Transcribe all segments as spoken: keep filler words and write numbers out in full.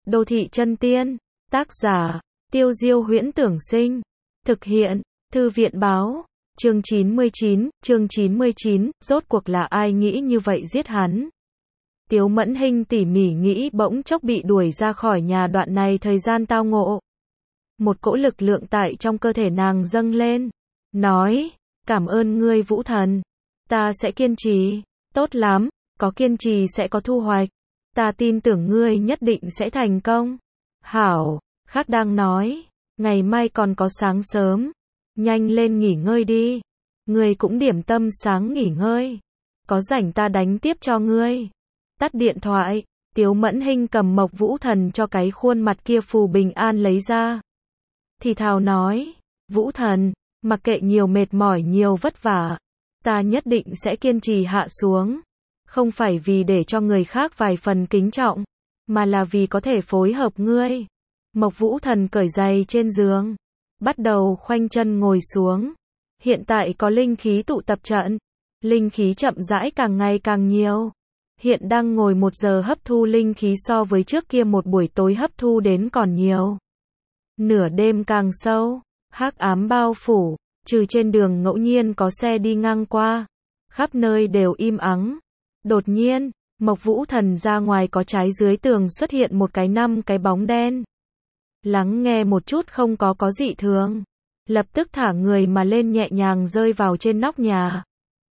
Đô thị chân tiên, tác giả, Tiêu Diêu Huyễn Tưởng Sinh, thực hiện, Thư viện báo, chương chín mươi chín, chương chín mươi chín, rốt cuộc là ai nghĩ như vậy giết hắn. Tiếu Mẫn Hinh tỉ mỉ nghĩ bỗng chốc bị đuổi ra khỏi nhà đoạn này thời gian tao ngộ. Một cỗ lực lượng tại trong cơ thể nàng dâng lên, nói, cảm ơn ngươi Vũ Thần, ta sẽ kiên trì, tốt lắm, có kiên trì sẽ có thu hoạch, ta tin tưởng ngươi nhất định sẽ thành công. Hảo, Khác đang nói, ngày mai còn có sáng sớm, nhanh lên nghỉ ngơi đi, ngươi cũng điểm tâm sáng nghỉ ngơi, có rảnh ta đánh tiếp cho ngươi. Tắt điện thoại, Tiếu Mẫn Hinh cầm Mộc Vũ Thần cho cái khuôn mặt kia phù bình an lấy ra. Thì thào nói, Vũ Thần, mặc kệ nhiều mệt mỏi nhiều vất vả, ta nhất định sẽ kiên trì hạ xuống. Không phải vì để cho người khác vài phần kính trọng, mà là vì có thể phối hợp ngươi. Mộc Vũ Thần cởi giày trên giường, bắt đầu khoanh chân ngồi xuống. Hiện tại có linh khí tụ tập trận, linh khí chậm rãi càng ngày càng nhiều. Hiện đang ngồi một giờ hấp thu linh khí so với trước kia một buổi tối hấp thu đến còn nhiều. Nửa đêm càng sâu, hắc ám bao phủ, trừ trên đường ngẫu nhiên có xe đi ngang qua, khắp nơi đều im ắng. Đột nhiên, Mộc Vũ Thần ra ngoài có trái dưới tường xuất hiện một cái năm cái bóng đen. Lắng nghe một chút không có có dị thường, lập tức thả người mà lên nhẹ nhàng rơi vào trên nóc nhà.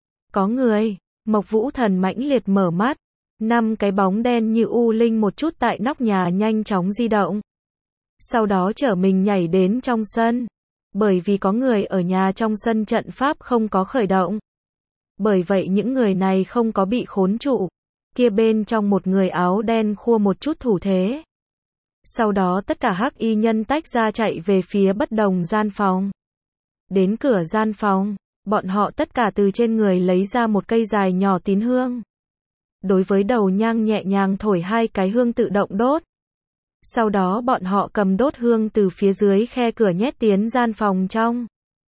Có người, Mộc Vũ Thần mãnh liệt mở mắt, năm cái bóng đen như u linh một chút tại nóc nhà nhanh chóng di động. Sau đó chở mình nhảy đến trong sân, bởi vì có người ở nhà trong sân trận pháp không có khởi động. Bởi vậy những người này không có bị khốn trụ, kia bên trong một người áo đen khua một chút thủ thế. Sau đó tất cả hắc y nhân tách ra chạy về phía bất đồng gian phòng. Đến cửa gian phòng, bọn họ tất cả từ trên người lấy ra một cây dài nhỏ tín hương. Đối với đầu nhang nhẹ nhàng thổi hai cái hương tự động đốt. Sau đó bọn họ cầm đốt hương từ phía dưới khe cửa nhét tiến gian phòng trong.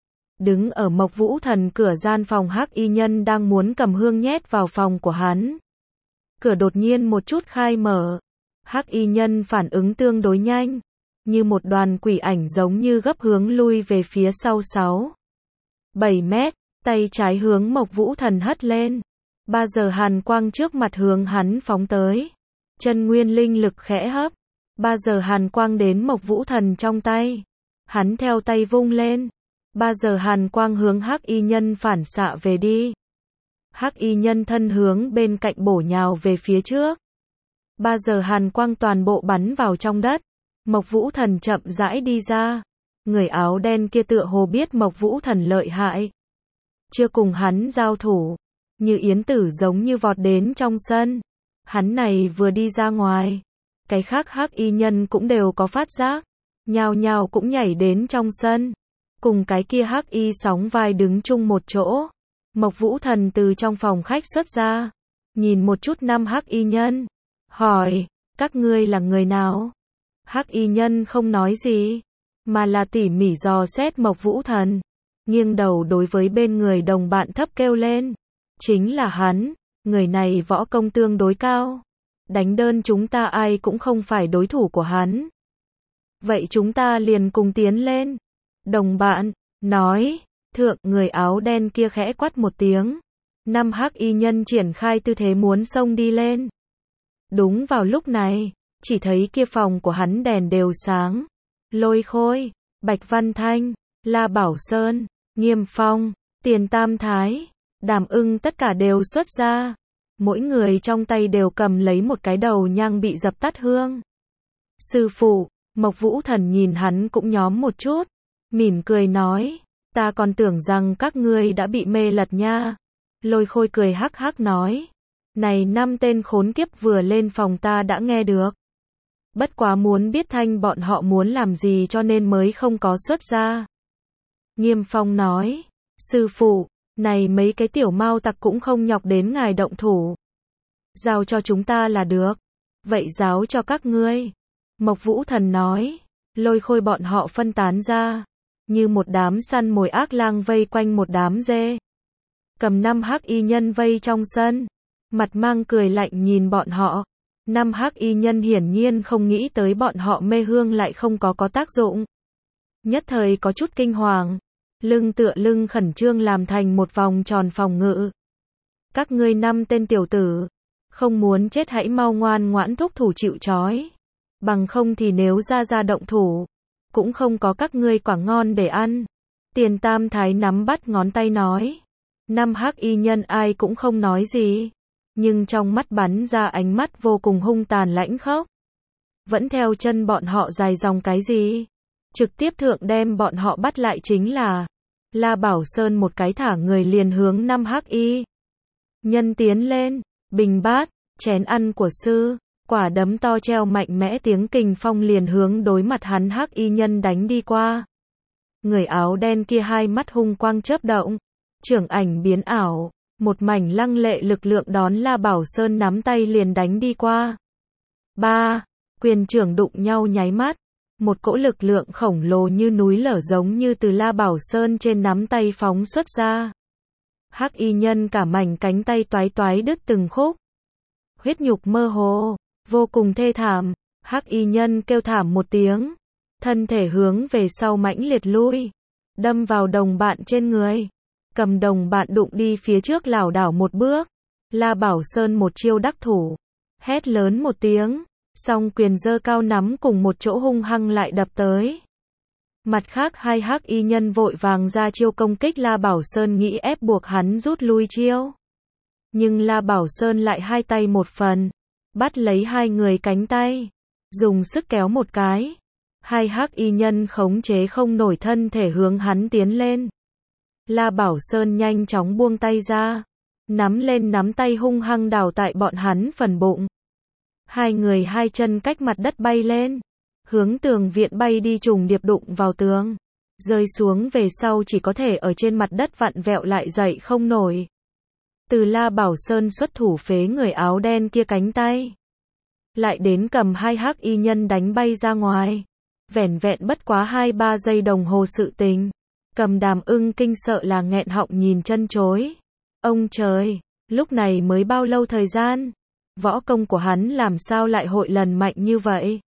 Đứng ở Mộc Vũ Thần cửa gian phòng hắc y nhân đang muốn cầm hương nhét vào phòng của hắn. Cửa đột nhiên một chút khai mở. Hắc y nhân phản ứng tương đối nhanh, như một đoàn quỷ ảnh giống như gấp hướng lui về phía sau sáu, bảy mét, tay trái hướng Mộc Vũ Thần hất lên. Ba giờ hàn quang trước mặt hướng hắn phóng tới. Chân nguyên linh lực khẽ hấp. Ba giờ hàn quang đến Mộc Vũ Thần trong tay. Hắn theo tay vung lên. Ba giờ hàn quang hướng hắc y nhân phản xạ về đi. Hắc y nhân thân hướng bên cạnh bổ nhào về phía trước. Ba giờ hàn quang toàn bộ bắn vào trong đất. Mộc Vũ Thần chậm rãi đi ra. Người áo đen kia tựa hồ biết Mộc Vũ Thần lợi hại. Chưa cùng hắn giao thủ, như yến tử giống như vọt đến trong sân. Hắn này vừa đi ra ngoài, cái khác hắc y nhân cũng đều có phát giác, nhao nhao cũng nhảy đến trong sân, cùng cái kia hắc y sóng vai đứng chung một chỗ. Mộc Vũ Thần từ trong phòng khách xuất ra, nhìn một chút năm hắc y nhân, hỏi, các ngươi là người nào? Hắc y nhân không nói gì, mà là tỉ mỉ dò xét Mộc Vũ Thần, nghiêng đầu đối với bên người đồng bạn thấp kêu lên, chính là hắn, người này võ công tương đối cao, đánh đơn chúng ta ai cũng không phải đối thủ của hắn. Vậy chúng ta liền cùng tiến lên. Đồng bạn nói, thượng, người áo đen kia khẽ quát một tiếng. Năm hắc y nhân triển khai tư thế muốn xông đi lên. Đúng vào lúc này, chỉ thấy kia phòng của hắn đèn đều sáng. Lôi Khôi, Bạch Văn Thanh, La Bảo Sơn, Nghiêm Phong, Tiền Tam Thái, Đàm Ưng tất cả đều xuất ra. Mỗi người trong tay đều cầm lấy một cái đầu nhang bị dập tắt hương. Sư phụ, Mộc Vũ Thần nhìn hắn cũng nhóm một chút, mỉm cười nói, ta còn tưởng rằng các ngươi đã bị mê lật nha. Lôi Khôi cười hắc hắc nói, này năm tên khốn kiếp vừa lên phòng ta đã nghe được. Bất quá muốn biết thanh bọn họ muốn làm gì cho nên mới không có xuất ra. Nghiêm Phong nói, sư phụ, này mấy cái tiểu mao tặc cũng không nhọc đến ngài động thủ. Giao cho chúng ta là được. Vậy giáo cho các ngươi. Mộc Vũ Thần nói, Lôi Khôi bọn họ phân tán ra, như một đám săn mồi ác lang vây quanh một đám dê. Cầm năm hắc y nhân vây trong sân, mặt mang cười lạnh nhìn bọn họ. Năm hắc y nhân hiển nhiên không nghĩ tới bọn họ mê hương lại không có có tác dụng. Nhất thời có chút kinh hoàng, lưng tựa lưng khẩn trương làm thành một vòng tròn phòng ngự. Các ngươi năm tên tiểu tử, không muốn chết hãy mau ngoan ngoãn thúc thủ chịu trói. Bằng không thì nếu ra ra động thủ, cũng không có các ngươi quả ngon để ăn. Tiền Tam Thái nắm bắt ngón tay nói. Năm hắc y nhân ai cũng không nói gì, nhưng trong mắt bắn ra ánh mắt vô cùng hung tàn lãnh khốc. Vẫn theo chân bọn họ dài dòng cái gì? Trực tiếp thượng đem bọn họ bắt lại chính là. La Bảo Sơn một cái thả người liền hướng năm hắc y nhân tiến lên, bình bát, chén ăn của sư, quả đấm to treo mạnh mẽ tiếng kình phong liền hướng đối mặt hắn hắc y nhân đánh đi qua. Người áo đen kia hai mắt hung quang chớp động, trưởng ảnh biến ảo, một mảnh lăng lệ lực lượng đón La Bảo Sơn nắm tay liền đánh đi qua. Ba, quyền trưởng đụng nhau nháy mắt, một cỗ lực lượng khổng lồ như núi lở giống như từ La Bảo Sơn trên nắm tay phóng xuất ra. Hắc y nhân cả mảnh cánh tay toái toái đứt từng khúc. Huyết nhục mơ hồ, vô cùng thê thảm, hắc y nhân kêu thảm một tiếng, thân thể hướng về sau mãnh liệt lui, đâm vào đồng bạn trên người, cầm đồng bạn đụng đi phía trước lảo đảo một bước. La Bảo Sơn một chiêu đắc thủ, hét lớn một tiếng, song quyền giơ cao nắm cùng một chỗ hung hăng lại đập tới. Mặt khác hai hắc y nhân vội vàng ra chiêu công kích La Bảo Sơn nghĩ ép buộc hắn rút lui chiêu. Nhưng La Bảo Sơn lại hai tay một phần, bắt lấy hai người cánh tay, dùng sức kéo một cái. Hai hắc y nhân khống chế không nổi thân thể hướng hắn tiến lên. La Bảo Sơn nhanh chóng buông tay ra, nắm lên nắm tay hung hăng đào tại bọn hắn phần bụng. Hai người hai chân cách mặt đất bay lên, hướng tường viện bay đi trùng điệp đụng vào tường, rơi xuống về sau chỉ có thể ở trên mặt đất vặn vẹo lại dậy không nổi. Từ La Bảo Sơn xuất thủ phế người áo đen kia cánh tay, lại đến cầm hai hắc y nhân đánh bay ra ngoài, vẻn vẹn bất quá hai ba giây đồng hồ sự tình. Cầm Đàm Ưng kinh sợ là nghẹn họng nhìn chân chối. Ông trời, lúc này mới bao lâu thời gian? Võ công của hắn làm sao lại hội lần mạnh như vậy?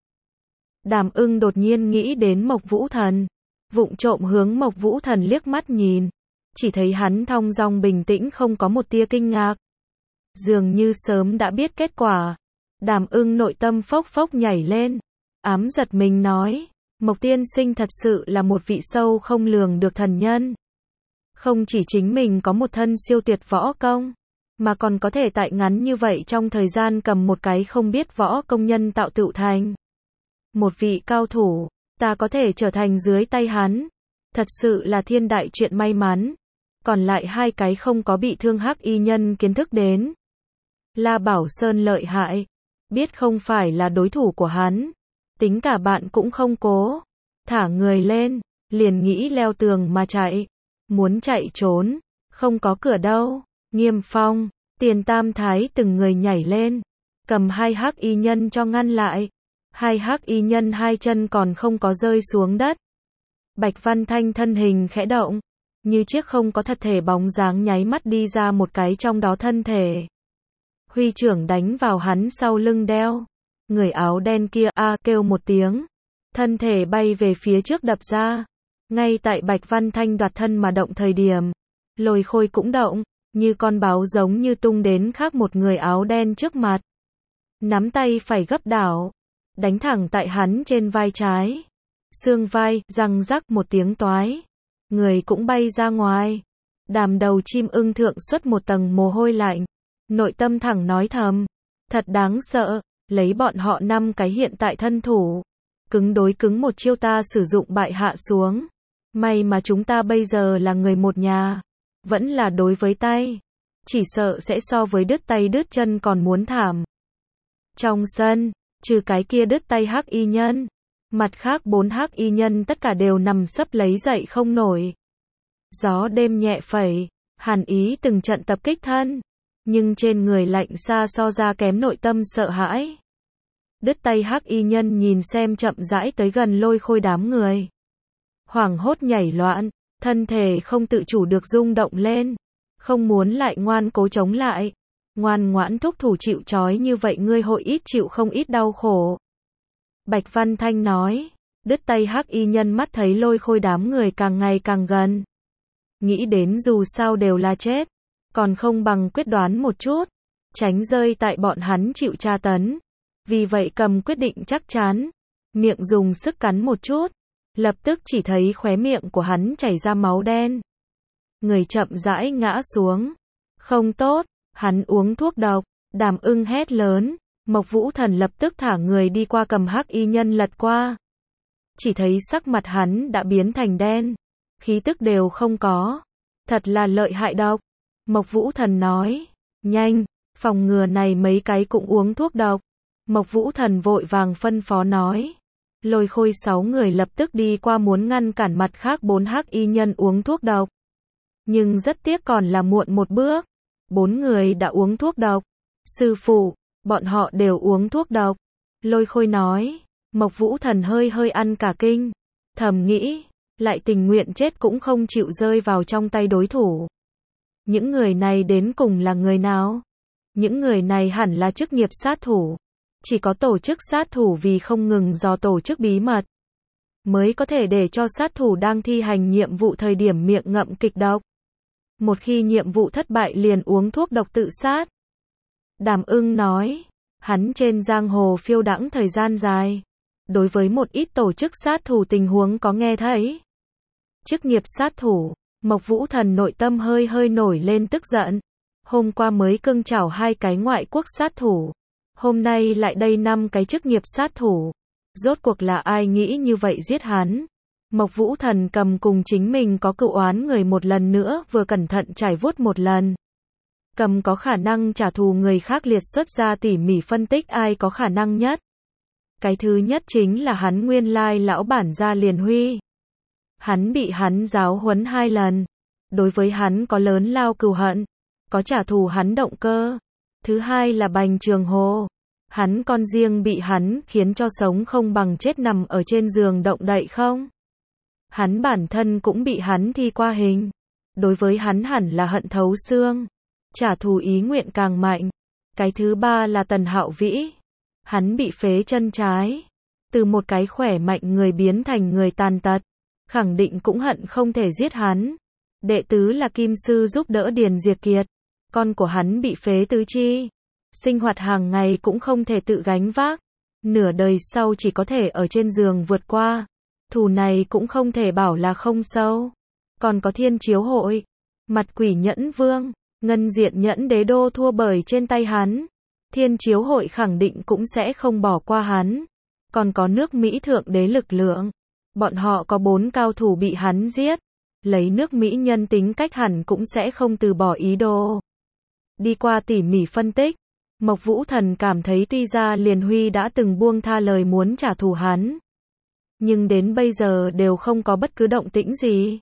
Đàm Ưng đột nhiên nghĩ đến Mộc Vũ Thần, vụng trộm hướng Mộc Vũ Thần liếc mắt nhìn, chỉ thấy hắn thong dong bình tĩnh không có một tia kinh ngạc, dường như sớm đã biết kết quả. Đàm Ưng nội tâm phốc phốc nhảy lên, ám giật mình nói, Mộc tiên sinh thật sự là một vị sâu không lường được thần nhân. Không chỉ chính mình có một thân siêu tuyệt võ công, mà còn có thể tại ngắn như vậy trong thời gian cầm một cái không biết võ công nhân tạo tựu thành một vị cao thủ, ta có thể trở thành dưới tay hắn, thật sự là thiên đại chuyện may mắn. Còn lại hai cái không có bị thương hắc y nhân kiến thức đến La Bảo Sơn lợi hại, biết không phải là đối thủ của hắn, tính cả bạn cũng không cố, thả người lên, liền nghĩ leo tường mà chạy, muốn chạy trốn, không có cửa đâu. Nghiêm Phong, Tiền Tam Thái từng người nhảy lên, cầm hai hắc y nhân cho ngăn lại. Hai hắc y nhân hai chân còn không có rơi xuống đất. Bạch Văn Thanh thân hình khẽ động, như chiếc không có thật thể bóng dáng nháy mắt đi ra một cái trong đó thân thể. Huy trưởng đánh vào hắn sau lưng đeo. Người áo đen kia a kêu một tiếng, thân thể bay về phía trước đập ra. Ngay tại Bạch Văn Thanh đoạt thân mà động thời điểm, Lôi Khôi cũng động, như con báo giống như tung đến khác một người áo đen trước mặt. Nắm tay phải gấp đảo, đánh thẳng tại hắn trên vai trái. Xương vai, răng rắc một tiếng toái. Người cũng bay ra ngoài. Đàm Đầu Chim Ưng thượng xuất một tầng mồ hôi lạnh. Nội tâm thẳng nói thầm, thật đáng sợ, lấy bọn họ năm cái hiện tại thân thủ. Cứng đối cứng một chiêu ta sử dụng bại hạ xuống. May mà chúng ta bây giờ là người một nhà. Vẫn là đối với tay. Chỉ sợ sẽ so với đứt tay đứt chân còn muốn thảm. Trong sân, trừ cái kia đứt tay hắc y nhân, mặt khác bốn hắc y nhân tất cả đều nằm sấp lấy dậy không nổi. Gió đêm nhẹ phẩy, hàn ý từng trận tập kích thân, nhưng trên người lạnh xa so ra kém nội tâm sợ hãi. Đứt tay hắc y nhân nhìn xem chậm rãi tới gần Lôi Khôi đám người, hoảng hốt nhảy loạn, thân thể không tự chủ được rung động lên, không muốn lại ngoan cố chống lại. Ngoan ngoãn thúc thủ chịu trói như vậy ngươi hội ít chịu không ít đau khổ. Bạch Văn Thanh nói. Đứt tay hắc y nhân mắt thấy Lôi Khôi đám người càng ngày càng gần. Nghĩ đến dù sao đều là chết. Còn không bằng quyết đoán một chút. Tránh rơi tại bọn hắn chịu tra tấn. Vì vậy cầm quyết định chắc chắn. Miệng dùng sức cắn một chút. Lập tức chỉ thấy khóe miệng của hắn chảy ra máu đen. Người chậm rãi ngã xuống. Không tốt, hắn uống thuốc độc. Đàm Ưng hét lớn. Mộc Vũ Thần lập tức thả người đi qua cầm hắc y nhân lật qua. Chỉ thấy sắc mặt hắn đã biến thành đen. Khí tức đều không có. Thật là lợi hại độc. Mộc Vũ Thần nói. Nhanh, phòng ngừa này mấy cái cũng uống thuốc độc. Mộc Vũ Thần vội vàng phân phó nói. Lôi Khôi sáu người lập tức đi qua muốn ngăn cản mặt khác bốn hắc y nhân uống thuốc độc. Nhưng rất tiếc còn là muộn một bước. Bốn người đã uống thuốc độc. Sư phụ, bọn họ đều uống thuốc độc. Lôi Khôi nói. Mộc Vũ Thần hơi hơi ăn cả kinh. Thầm nghĩ, lại tình nguyện chết cũng không chịu rơi vào trong tay đối thủ. Những người này đến cùng là người nào? Những người này hẳn là chức nghiệp sát thủ. Chỉ có tổ chức sát thủ vì không ngừng dò tổ chức bí mật, mới có thể để cho sát thủ đang thi hành nhiệm vụ thời điểm miệng ngậm kịch độc. Một khi nhiệm vụ thất bại liền uống thuốc độc tự sát. Đàm Ưng nói, hắn trên giang hồ phiêu đãng thời gian dài. Đối với một ít tổ chức sát thủ tình huống có nghe thấy. Chức nghiệp sát thủ, Mộc Vũ Thần nội tâm hơi hơi nổi lên tức giận. Hôm qua mới cưng chảo hai cái ngoại quốc sát thủ. Hôm nay lại đây năm cái chức nghiệp sát thủ. Rốt cuộc là ai nghĩ như vậy giết hắn? Mộc Vũ Thần cầm cùng chính mình có cựu oán người một lần nữa vừa cẩn thận trải vuốt một lần. Cầm có khả năng trả thù người khác liệt xuất ra tỉ mỉ phân tích ai có khả năng nhất. Cái thứ nhất chính là hắn nguyên lai lão bản gia Liền Huy. Hắn bị hắn giáo huấn hai lần. Đối với hắn có lớn lao cừu hận. Có trả thù hắn động cơ. Thứ hai là Bành Trường Hồ. Hắn con riêng bị hắn khiến cho sống không bằng chết nằm ở trên giường động đậy không. Hắn bản thân cũng bị hắn thi qua hình. Đối với hắn hẳn là hận thấu xương. Trả thù ý nguyện càng mạnh. Cái thứ ba là Tần Hạo Vĩ. Hắn bị phế chân trái. Từ một cái khỏe mạnh người biến thành người tàn tật. Khẳng định cũng hận không thể giết hắn. Đệ tứ là Kim Sư giúp đỡ Điền Diệt Kiệt. Con của hắn bị phế tứ chi. Sinh hoạt hàng ngày cũng không thể tự gánh vác. Nửa đời sau chỉ có thể ở trên giường vượt qua. Thù này cũng không thể bảo là không sâu. Còn có Thiên Chiếu Hội. Mặt quỷ nhẫn vương. Ngân diện nhẫn đế đô thua bởi trên tay hắn. Thiên Chiếu Hội khẳng định cũng sẽ không bỏ qua hắn. Còn có nước Mỹ thượng đế lực lượng. Bọn họ có bốn cao thủ bị hắn giết. Lấy nước Mỹ nhân tính cách hẳn cũng sẽ không từ bỏ ý đồ. Đi qua tỉ mỉ phân tích. Mộc Vũ Thần cảm thấy tuy ra Liền Huy đã từng buông tha lời muốn trả thù hắn. Nhưng đến bây giờ đều không có bất cứ động tĩnh gì.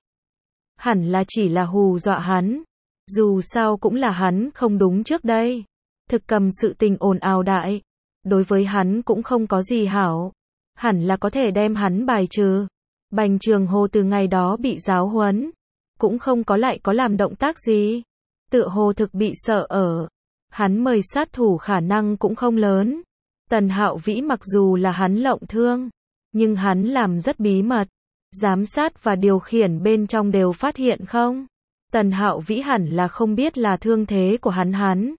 Hẳn là chỉ là hù dọa hắn. Dù sao cũng là hắn không đúng trước đây. Thực cầm sự tình ồn ào đại. Đối với hắn cũng không có gì hảo. Hẳn là có thể đem hắn bài trừ. Bành Trường Hồ từ ngày đó bị giáo huấn. Cũng không có lại có làm động tác gì. Tựa hồ thực bị sợ ở. Hắn mời sát thủ khả năng cũng không lớn. Tần Hạo Vĩ mặc dù là hắn lộng thương. Nhưng hắn làm rất bí mật. Giám sát và điều khiển bên trong đều phát hiện không? Tần Hạo Vĩ hẳn là không biết là thương thế của hắn hắn.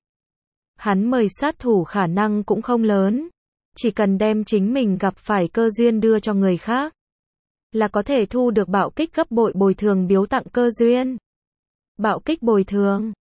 Hắn mời sát thủ khả năng cũng không lớn. Chỉ cần đem chính mình gặp phải cơ duyên đưa cho người khác. Là có thể thu được bạo kích gấp bội bồi thường biếu tặng cơ duyên. Bạo kích bồi thường.